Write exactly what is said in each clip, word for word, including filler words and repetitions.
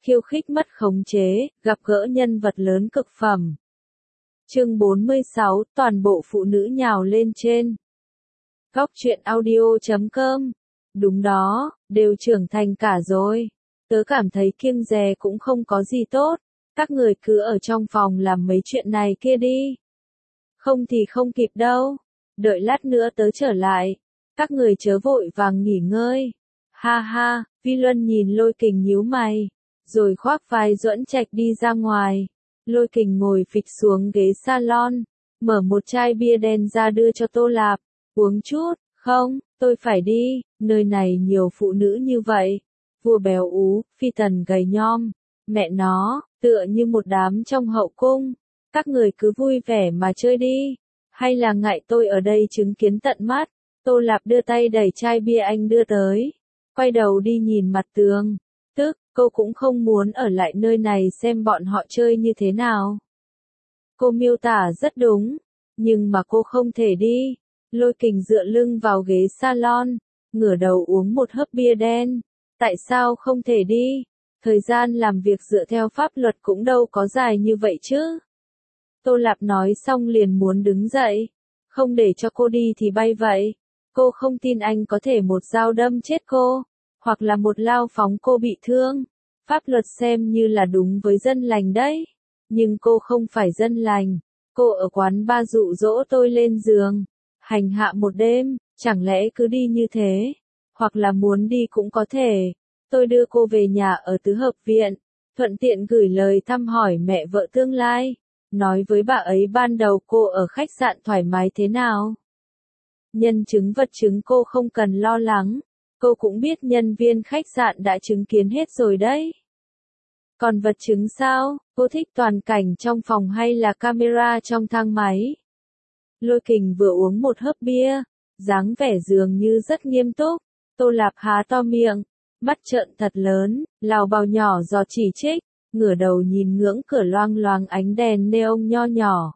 khiêu khích mất khống chế, gặp gỡ nhân vật lớn cực phẩm. Chương bốn mươi sáu, toàn bộ phụ nữ nhào lên trên. Góc truyện audio chấm com. Đúng đó, đều trưởng thành cả rồi. Tớ cảm thấy kiêng dè cũng không có gì tốt. Các người cứ ở trong phòng làm mấy chuyện này kia đi. Không thì không kịp đâu. Đợi lát nữa tớ trở lại. Các người chớ vội vàng nghỉ ngơi. Ha ha, Vi Luân nhìn Lôi Kình nhíu mày. Rồi khoác vai Duẫn Trạch đi ra ngoài. Lôi Kình ngồi phịch xuống ghế salon. Mở một chai bia đen ra đưa cho Tô Lạp. Uống chút, không, tôi phải đi. Nơi này nhiều phụ nữ như vậy. Vua béo ú, phi tần gầy nhom. Mẹ nó, tựa như một đám trong hậu cung. Các người cứ vui vẻ mà chơi đi. Hay là ngại tôi ở đây chứng kiến tận mắt. Tô Lạp đưa tay đẩy chai bia anh đưa tới. Quay đầu đi nhìn mặt tường. Tức, cô cũng không muốn ở lại nơi này xem bọn họ chơi như thế nào. Cô miêu tả rất đúng. Nhưng mà cô không thể đi. Lôi Kình dựa lưng vào ghế salon. Ngửa đầu uống một hớp bia đen. Tại sao không thể đi? Thời gian làm việc dựa theo pháp luật cũng đâu có dài như vậy chứ. Tô Lạp nói xong liền muốn đứng dậy. Không để cho cô đi thì bay vậy. Cô không tin anh có thể một dao đâm chết cô. Hoặc là một lao phóng cô bị thương. Pháp luật xem như là đúng với dân lành đấy. Nhưng cô không phải dân lành. Cô ở quán ba dụ dỗ tôi lên giường. Hành hạ một đêm, chẳng lẽ cứ đi như thế? Hoặc là muốn đi cũng có thể. Tôi đưa cô về nhà ở tứ hợp viện. Thuận tiện gửi lời thăm hỏi mẹ vợ tương lai. Nói với bà ấy ban đầu cô ở khách sạn thoải mái thế nào. Nhân chứng vật chứng cô không cần lo lắng. Cô cũng biết nhân viên khách sạn đã chứng kiến hết rồi đấy. Còn vật chứng sao? Cô thích toàn cảnh trong phòng hay là camera trong thang máy? Lôi Kình vừa uống một hớp bia, dáng vẻ dường như rất nghiêm túc. Tô Lạp há to miệng, mắt trợn thật lớn, lào bào nhỏ giọt chỉ trích, ngửa đầu nhìn ngưỡng cửa loang loáng ánh đèn neon nho nhỏ.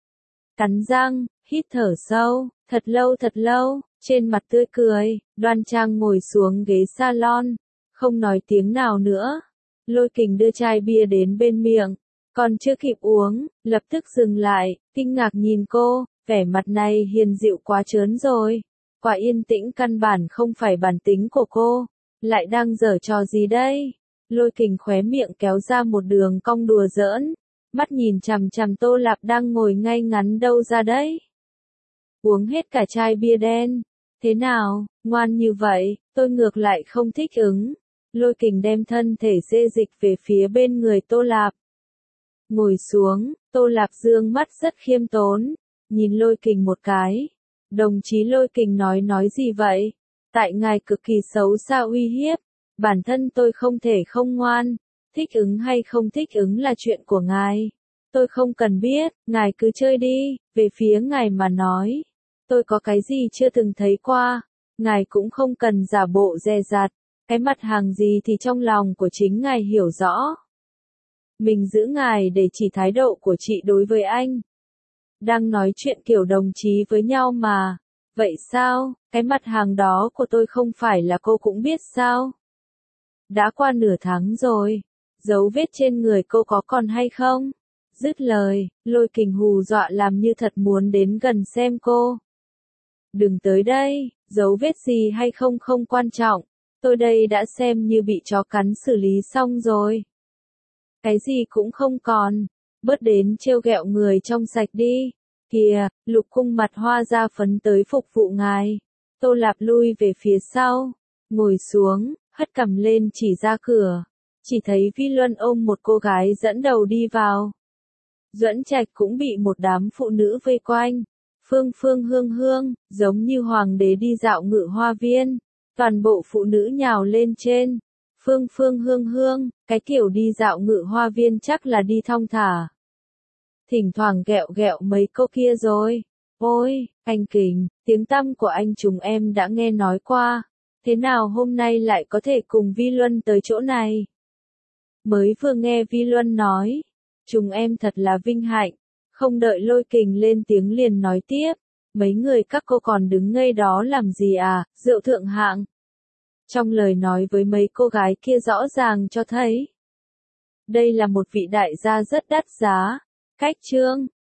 Cắn răng, hít thở sâu, thật lâu thật lâu, trên mặt tươi cười, đoan trang ngồi xuống ghế salon, không nói tiếng nào nữa. Lôi Kình đưa chai bia đến bên miệng, còn chưa kịp uống, lập tức dừng lại, kinh ngạc nhìn cô, vẻ mặt này hiền dịu quá trớn rồi. Quả yên tĩnh căn bản không phải bản tính của cô, lại đang giở trò gì đây? Lôi Kình khóe miệng kéo ra một đường cong đùa giỡn, mắt nhìn chằm chằm Tô Lạp đang ngồi ngay ngắn đâu ra đấy. Uống hết cả chai bia đen. Thế nào, ngoan như vậy, tôi ngược lại không thích ứng. Lôi Kình đem thân thể xê dịch về phía bên người Tô Lạp. Ngồi xuống, Tô Lạp dương mắt rất khiêm tốn, nhìn Lôi Kình một cái. Đồng chí Lôi Kình nói nói gì vậy? Tại ngài cực kỳ xấu xa uy hiếp, bản thân tôi không thể không ngoan, thích ứng hay không thích ứng là chuyện của ngài. Tôi không cần biết, ngài cứ chơi đi, về phía ngài mà nói. Tôi có cái gì chưa từng thấy qua, ngài cũng không cần giả bộ dè dặt, cái mặt hàng gì thì trong lòng của chính ngài hiểu rõ. Mình giữ ngài để chỉ thái độ của chị đối với anh. Đang nói chuyện kiểu đồng chí với nhau mà. Vậy sao, cái mặt hàng đó của tôi không phải là cô cũng biết sao? Đã qua nửa tháng rồi, dấu vết trên người cô có còn hay không? Dứt lời, Lôi Kình hù dọa làm như thật muốn đến gần xem cô. Đừng tới đây, dấu vết gì hay không không quan trọng, tôi đây đã xem như bị chó cắn xử lý xong rồi. Cái gì cũng không còn, bớt đến trêu ghẹo người trong sạch đi. Kìa, Lục Cung mặt hoa da phấn tới phục vụ ngài. Tô Lạp lui về phía sau, ngồi xuống, hất cằm lên chỉ ra cửa. Chỉ thấy Vi Luân ôm một cô gái dẫn đầu đi vào. Duẫn Trạch cũng bị một đám phụ nữ vây quanh. Phương phương hương hương, giống như hoàng đế đi dạo ngự hoa viên. Toàn bộ phụ nữ nhào lên trên. Phương phương hương hương, cái kiểu đi dạo ngự hoa viên chắc là đi thong thả. Thỉnh thoảng ghẹo ghẹo mấy cô kia rồi. Ôi, anh Kình, tiếng tăm của anh chúng em đã nghe nói qua. Thế nào hôm nay lại có thể cùng Vi Luân tới chỗ này? Mới vừa nghe Vi Luân nói. Chúng em thật là vinh hạnh. Không đợi Lôi Kình lên tiếng liền nói tiếp. Mấy người các cô còn đứng ngây đó làm gì à, rượu thượng hạng. Trong lời nói với mấy cô gái kia rõ ràng cho thấy. Đây là một vị đại gia rất đắt giá. Cách chương